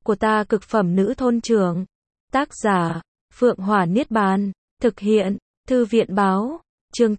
của ta cực phẩm nữ thôn trưởng. Tác giả, Phượng Hỏa Niết Bàn. Thực hiện, Thư viện Báo. Chương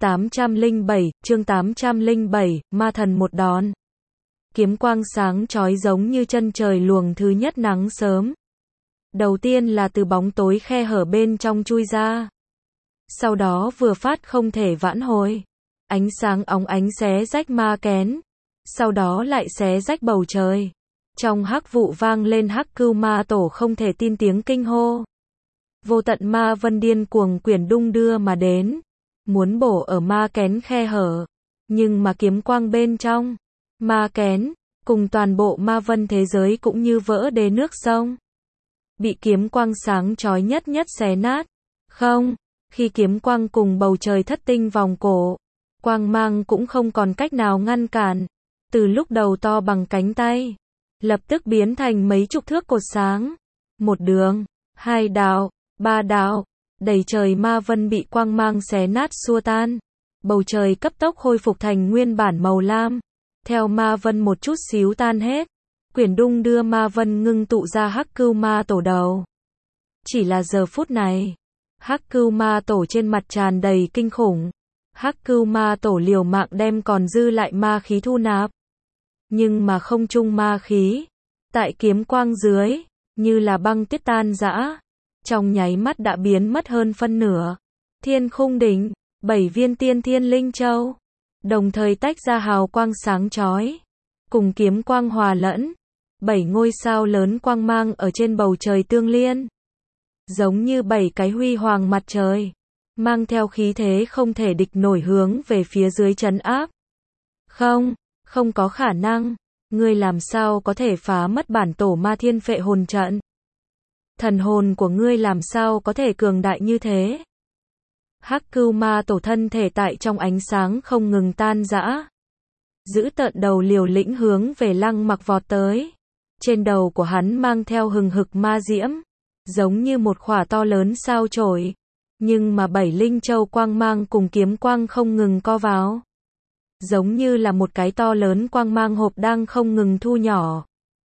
807, Ma thần một đòn. Kiếm quang sáng chói giống như chân trời luồng thứ nhất nắng sớm. Đầu tiên là từ bóng tối khe hở bên trong chui ra. Sau đó vừa phát không thể vãn hồi. Ánh sáng óng ánh xé rách ma kén. Sau đó lại xé rách bầu trời. Trong hắc vụ vang lên Hắc Cưu Ma Tổ không thể tin tiếng kinh hô. Vô tận ma vân điên cuồng quyển đung đưa mà đến. Muốn bổ ở ma kén khe hở. Nhưng mà kiếm quang bên trong. Ma kén, cùng toàn bộ ma vân thế giới cũng như vỡ đê nước sông. Bị kiếm quang sáng chói nhất xé nát. Không, khi kiếm quang cùng bầu trời thất tinh vòng cổ. Quang mang cũng không còn cách nào ngăn cản. Từ lúc đầu to bằng cánh tay. Lập tức biến thành mấy chục thước cột sáng. Một đường, hai đạo, ba đạo. Đầy trời ma vân bị quang mang xé nát xua tan. Bầu trời cấp tốc khôi phục thành nguyên bản màu lam. Theo ma vân một chút xíu tan hết. Quyển đung đưa ma vân ngưng tụ ra Hắc Cưu Ma Tổ đầu. Chỉ là giờ phút này. Hắc Cưu Ma Tổ trên mặt tràn đầy kinh khủng. Hắc Cưu Ma Tổ liều mạng đem còn dư lại ma khí thu nạp. Nhưng mà không trung ma khí. Tại kiếm quang dưới. Như là băng tuyết tan rã. Trong nháy mắt đã biến mất hơn phân nửa. Thiên Khung Đỉnh, 7 viên tiên thiên linh châu. Đồng thời tách ra hào quang sáng chói. Cùng kiếm quang hòa lẫn. 7 ngôi sao lớn quang mang ở trên bầu trời tương liên. Giống như 7 cái huy hoàng mặt trời. Mang theo khí thế không thể địch nổi hướng về phía dưới trấn áp. Không có khả năng. Ngươi làm sao có thể phá mất bản tổ ma thiên phệ hồn trận? Thần hồn của ngươi làm sao có thể cường đại như thế? Hắc Cưu Ma Tổ thân thể tại trong ánh sáng không ngừng tan rã. Giữ tợn đầu liều lĩnh hướng về Lăng Mặc vọt tới. Trên đầu của hắn mang theo hừng hực ma diễm. Giống như một khỏa to lớn sao chổi. Nhưng mà 7 linh châu quang mang cùng kiếm quang không ngừng co vào. Giống như là một cái to lớn quang mang hộp đang không ngừng thu nhỏ.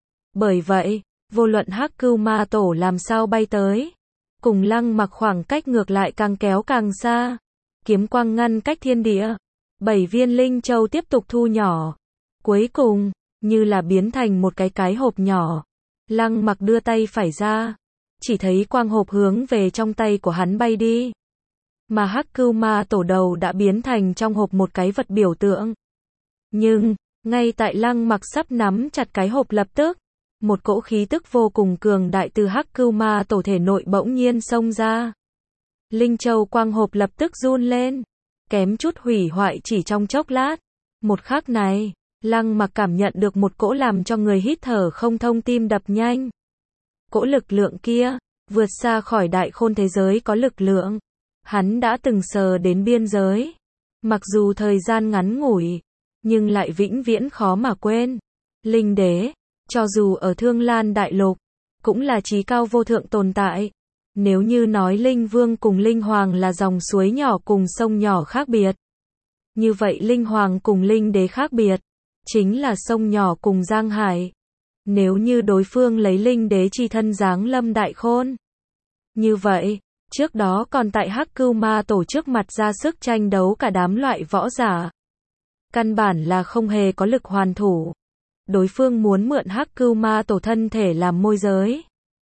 Bởi vậy, vô luận Hắc Cưu Ma Tổ làm sao bay tới. Cùng Lăng Mặc khoảng cách ngược lại càng kéo càng xa. Kiếm quang ngăn cách thiên địa. 7 viên linh châu tiếp tục thu nhỏ. Cuối cùng, như là biến thành một cái hộp nhỏ. Lăng Mặc đưa tay phải ra. Chỉ thấy quang hộp hướng về trong tay của hắn bay đi. Mà Hắc Cưu Ma Tổ đầu đã biến thành trong hộp một cái vật biểu tượng. Nhưng, ngay tại Lăng Mặc sắp nắm chặt cái hộp lập tức. Một cỗ khí tức vô cùng cường đại từ Hắc Cưu Ma Tổ thể nội bỗng nhiên xông ra. Linh châu quang hộp lập tức run lên. Kém chút hủy hoại chỉ trong chốc lát. Một khắc này, Lăng Mặc cảm nhận được một cỗ làm cho người hít thở không thông tim đập nhanh. Cỗ lực lượng kia, vượt xa khỏi đại khôn thế giới có lực lượng. Hắn đã từng sờ đến biên giới. Mặc dù thời gian ngắn ngủi, nhưng lại vĩnh viễn khó mà quên. Linh đế, cho dù ở Thương Lan Đại Lục, cũng là chí cao vô thượng tồn tại. Nếu như nói Linh Vương cùng Linh Hoàng là dòng suối nhỏ cùng sông nhỏ khác biệt. Như vậy Linh Hoàng cùng Linh Đế khác biệt. Chính là sông nhỏ cùng Giang Hải. Nếu như đối phương lấy Linh Đế chi thân giáng lâm đại khôn. Như vậy, trước đó còn tại Hắc Cưu Ma Tổ trước mặt ra sức tranh đấu cả đám loại võ giả. Căn bản là không hề có lực hoàn thủ. Đối phương muốn mượn Hắc Cưu Ma Tổ thân thể làm môi giới.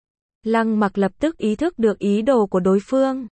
Lăng Mặc lập tức ý thức được ý đồ của đối phương.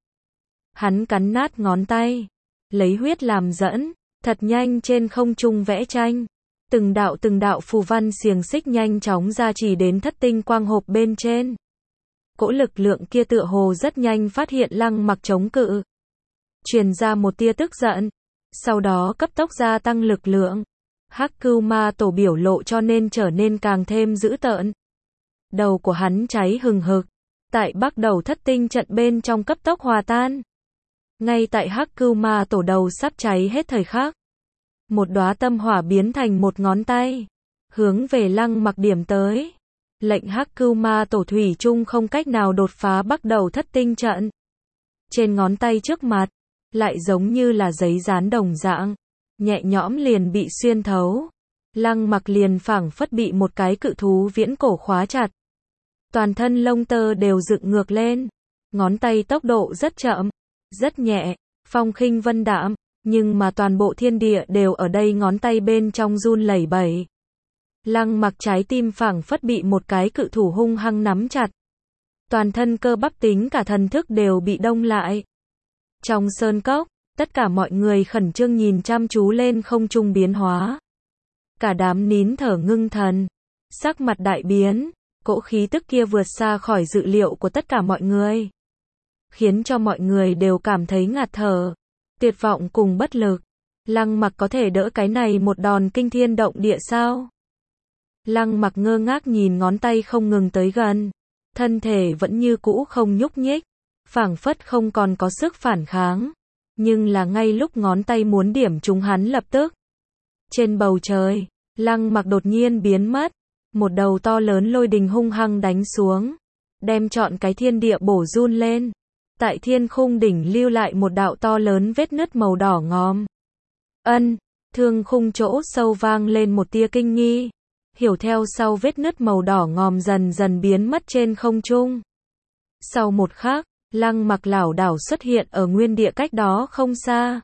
Hắn cắn nát ngón tay. Lấy huyết làm dẫn. Thật nhanh trên không trung vẽ tranh. Từng đạo phù văn xiềng xích nhanh chóng ra chỉ đến thất tinh quang hộp bên trên. Cỗ lực lượng kia tựa hồ rất nhanh phát hiện Lăng Mặc chống cự. Truyền ra một tia tức giận. Sau đó cấp tốc gia tăng lực lượng. Hắc Cưu Ma Tổ biểu lộ cho nên trở nên càng thêm dữ tợn. Đầu của hắn cháy hừng hực. Tại bắt đầu thất tinh trận bên trong cấp tốc hòa tan. Ngay tại Hắc Cưu Ma Tổ đầu sắp cháy hết thời khắc. Một đóa tâm hỏa biến thành một ngón tay. Hướng về Lăng Mặc điểm tới. Lệnh Hắc Cưu Ma Tổ thủy chung không cách nào đột phá bắt đầu thất tinh trận. Trên ngón tay trước mặt. Lại giống như là giấy dán đồng dạng. Nhẹ nhõm liền bị xuyên thấu. Lăng Mặc liền phảng phất bị một cái cự thú viễn cổ khóa chặt. Toàn thân lông tơ đều dựng ngược lên, ngón tay tốc độ rất chậm, rất nhẹ, phong khinh vân đạm, nhưng mà toàn bộ thiên địa đều ở đây ngón tay bên trong run lẩy bẩy. Lăng Mặc trái tim phảng phất bị một cái cự thủ hung hăng nắm chặt. Toàn thân cơ bắp tính cả thần thức đều bị đông lại. Trong sơn cốc, tất cả mọi người khẩn trương nhìn chăm chú lên không trung biến hóa. Cả đám nín thở ngưng thần, sắc mặt đại biến, cỗ khí tức kia vượt xa khỏi dự liệu của tất cả mọi người. Khiến cho mọi người đều cảm thấy ngạt thở, tuyệt vọng cùng bất lực. Lăng Mặc có thể đỡ cái này một đòn kinh thiên động địa sao? Lăng Mặc ngơ ngác nhìn ngón tay không ngừng tới gần, thân thể vẫn như cũ không nhúc nhích, phảng phất không còn có sức phản kháng. Nhưng là ngay lúc ngón tay muốn điểm trúng hắn lập tức. Trên bầu trời, Lăng Mặc đột nhiên biến mất, một đầu to lớn lôi đình hung hăng đánh xuống, đem trọn cái thiên địa bổ run lên. Tại thiên khung đỉnh lưu lại một đạo to lớn vết nứt màu đỏ ngòm. Thương khung chỗ sâu vang lên một tia kinh nghi. Hiểu theo sau vết nứt màu đỏ ngòm dần dần biến mất trên không trung. Sau một khắc, Lăng Mặc lảo đảo xuất hiện ở nguyên địa cách đó không xa.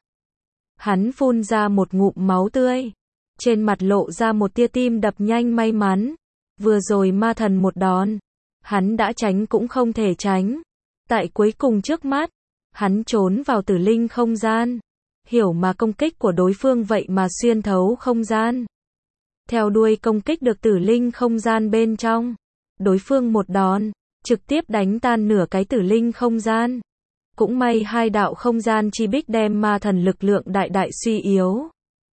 Hắn phun ra một ngụm máu tươi, trên mặt lộ ra một tia tim đập nhanh may mắn. Vừa rồi ma thần một đòn, hắn đã tránh cũng không thể tránh. Tại cuối cùng trước mắt, hắn trốn vào tử linh không gian. Hiểu mà công kích của đối phương vậy mà xuyên thấu không gian. Theo đuôi công kích được tử linh không gian bên trong. Đối phương một đòn, trực tiếp đánh tan nửa cái tử linh không gian. Cũng may hai đạo không gian chi bích đem ma thần lực lượng đại đại suy yếu.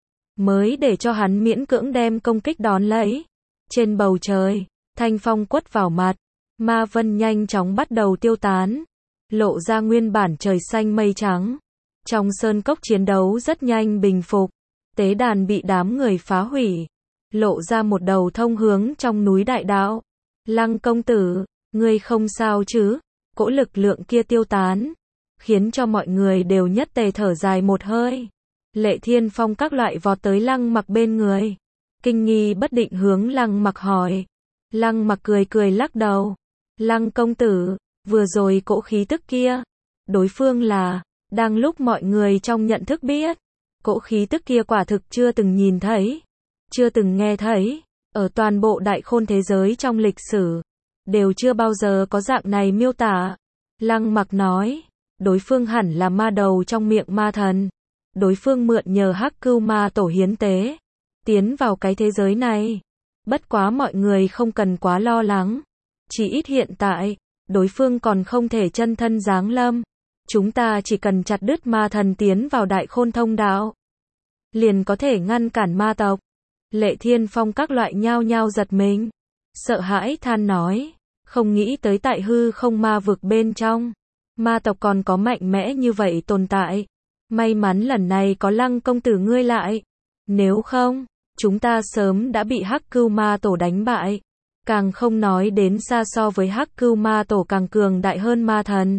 Mới để cho hắn miễn cưỡng đem công kích đón lấy. Trên bầu trời, thanh phong quất vào mặt. Ma vân nhanh chóng bắt đầu tiêu tán. Lộ ra nguyên bản trời xanh mây trắng. Trong sơn cốc chiến đấu rất nhanh bình phục. Tế đàn bị đám người phá hủy. Lộ ra một đầu thông hướng trong núi đại đạo. Lăng công tử, ngươi không sao chứ? Cỗ lực lượng kia tiêu tán, khiến cho mọi người đều nhất tề thở dài một hơi. Lệ Thiên Phong các loại vọt tới Lăng Mặc bên người. Kinh nghi bất định hướng Lăng Mặc hỏi. Lăng Mặc cười cười lắc đầu. Lăng công tử, vừa rồi cỗ khí tức kia, đối phương là, đang lúc mọi người trong nhận thức biết, cỗ khí tức kia quả thực chưa từng nhìn thấy, chưa từng nghe thấy, ở toàn bộ đại khôn thế giới trong lịch sử, đều chưa bao giờ có dạng này miêu tả. Lăng Mặc nói, đối phương hẳn là ma đầu trong miệng ma thần, đối phương mượn nhờ Hắc Cưu Ma Tổ hiến tế, tiến vào cái thế giới này. Bất quá mọi người không cần quá lo lắng, chỉ ít hiện tại, đối phương còn không thể chân thân giáng lâm. Chúng ta chỉ cần chặt đứt ma thần tiến vào đại khôn thông đạo, liền có thể ngăn cản ma tộc. Lệ Thiên Phong các loại nhao nhao giật mình, sợ hãi than nói, không nghĩ tới tại hư không ma vực bên trong, ma tộc còn có mạnh mẽ như vậy tồn tại. May mắn lần này có Lăng công tử ngươi lại, nếu không, chúng ta sớm đã bị Hắc Cưu Ma Tổ đánh bại. Càng không nói đến xa so với Hắc Cưu Ma Tổ càng cường đại hơn ma thần.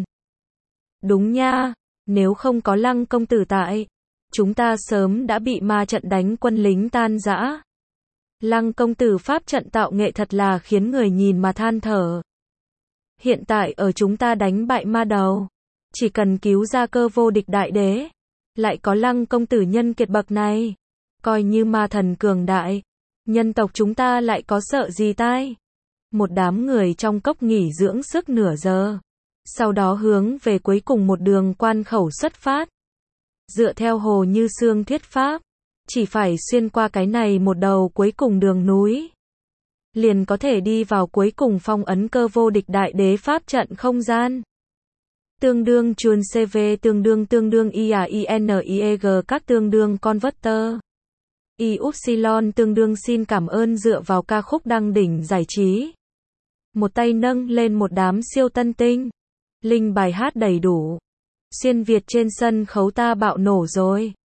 Đúng nha, nếu không có Lăng công tử tại, chúng ta sớm đã bị ma trận đánh quân lính tan rã. Lăng công tử pháp trận tạo nghệ thật là khiến người nhìn mà than thở. Hiện tại ở chúng ta đánh bại ma đầu, chỉ cần cứu ra Cơ Vô Địch đại đế, lại có Lăng công tử nhân kiệt bậc này, coi như ma thần cường đại, nhân tộc chúng ta lại có sợ gì tai. Một đám người trong cốc nghỉ dưỡng sức nửa giờ, sau đó hướng về cuối cùng một đường quan khẩu xuất phát. Dựa theo Hồ Như Sương thuyết pháp, chỉ phải xuyên qua cái này một đầu cuối cùng đường núi, liền có thể đi vào cuối cùng phong ấn Cơ Vô Địch đại đế pháp trận không gian. Tương đương chuồn CV tương đương IAINIEG các tương đương converter. Y-Upsilon tương đương xin cảm ơn dựa vào ca khúc đăng đỉnh giải trí. Một tay nâng lên một đám siêu tân tinh. Linh bài hát đầy đủ. Xuyên Việt trên sân khấu ta bạo nổ rồi.